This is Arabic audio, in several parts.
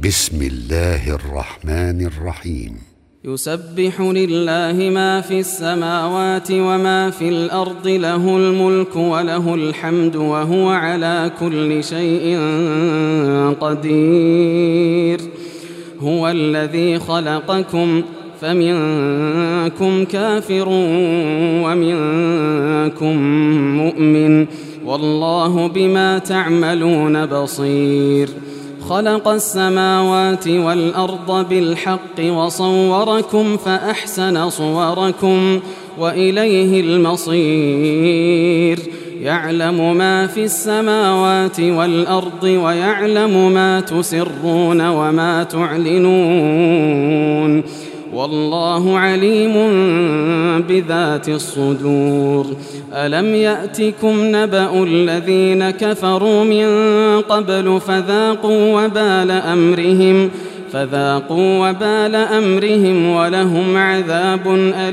بسم الله الرحمن الرحيم. يسبح لله ما في السماوات وما في الأرض، له الملك وله الحمد وهو على كل شيء قدير. هو الذي خلقكم فمنكم كافر ومنكم مؤمن، والله بما تعملون بصير. خلق السماوات والأرض بالحق وصوركم فأحسن صوركم وإليه المصير. يعلم ما في السماوات والأرض ويعلم ما تسرون وما تعلنون، والله عليم بذات الصدور. ألم يأتكم نبأ الذين كفروا من قبل فذاقوا وبال أمرهم ولهم عذاب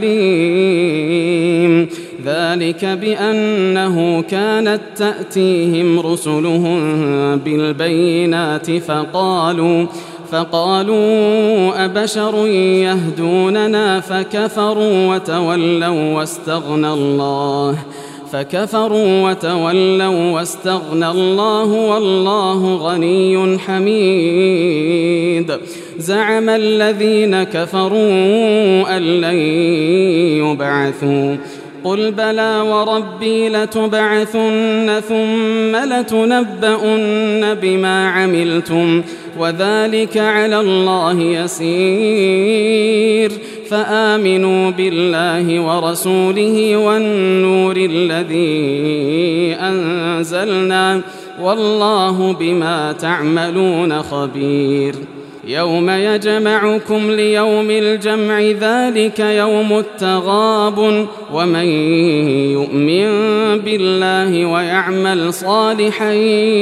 أليم. ذلك بأنه كانت تأتيهم رسلهم بالبينات فقالوا أبشر يهدوننا فكفروا وتولوا واستغنى الله والله غني حميد. زعم الذين كفروا أن لن يبعثوا، قل بلى وربي لتبعثن ثم لتنبؤن بما عملتم وذلك على الله يسير. فآمنوا بالله ورسوله والنور الذي أنزلنا، والله بما تعملون خبير. يوم يجمعكم ليوم الجمع، ذلك يوم التغابن. ومن يؤمن بالله ويعمل صالحا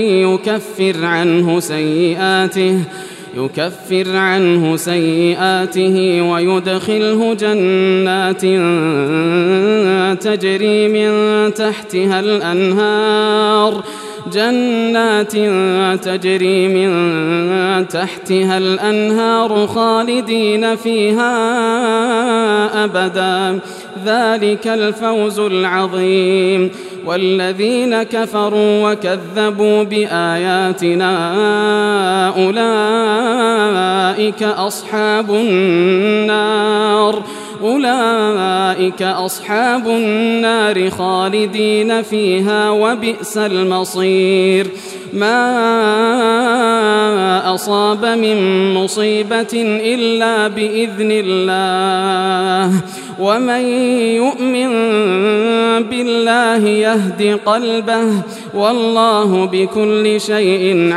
يكفر عنه سيئاته ويدخله جنات تجري من تحتها الأنهار خالدين فيها أبدا، ذلك الفوز العظيم. والذين كفروا وكذبوا بآياتنا أولئك أصحاب النار خالدين فيها وبئس المصير. ما أصاب من مصيبة إلا بإذن الله، ومن يؤمن بالله يهد قلبه، والله بكل شيء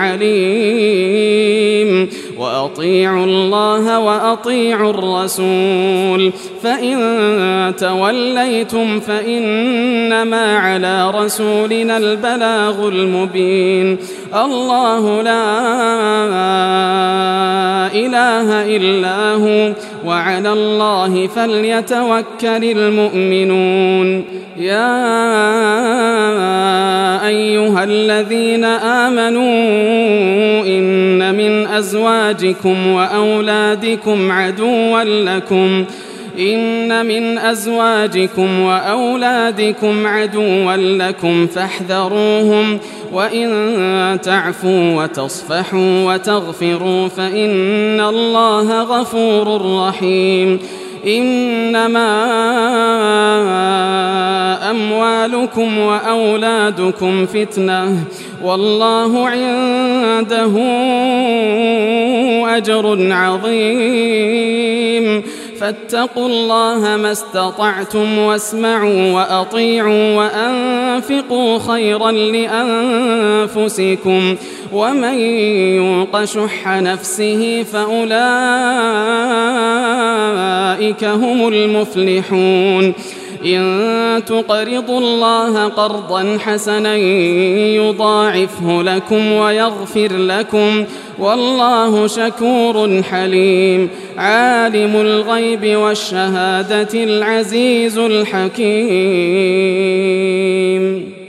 عليم. وأطيعوا الله وأطيعوا الرسول، فإن توليتم فإنما على رسولنا البلاغ المبين. الله لا إله إلا هو، وعلى الله فليتوكل المؤمنون. يا أيها الذين آمنوا إن من أزواجكم وأولادكم عدوا لكم فاحذروهم، وإن تعفوا وتصفحوا وتغفروا فإن الله غفور رحيم. إنما أموالكم وأولادكم فتنة، والله عنده أجر عظيم. فاتقوا الله ما استطعتم، واسمعوا وأطيعوا وأنفقوا خيرا لأنفسكم، ومن يوق شح نفسه فأولئك هم المفلحون. إن تقرضوا الله قرضا حسنا يضاعفه لكم ويغفر لكم، والله شكور حليم. عالم الغيب والشهادة العزيز الحكيم.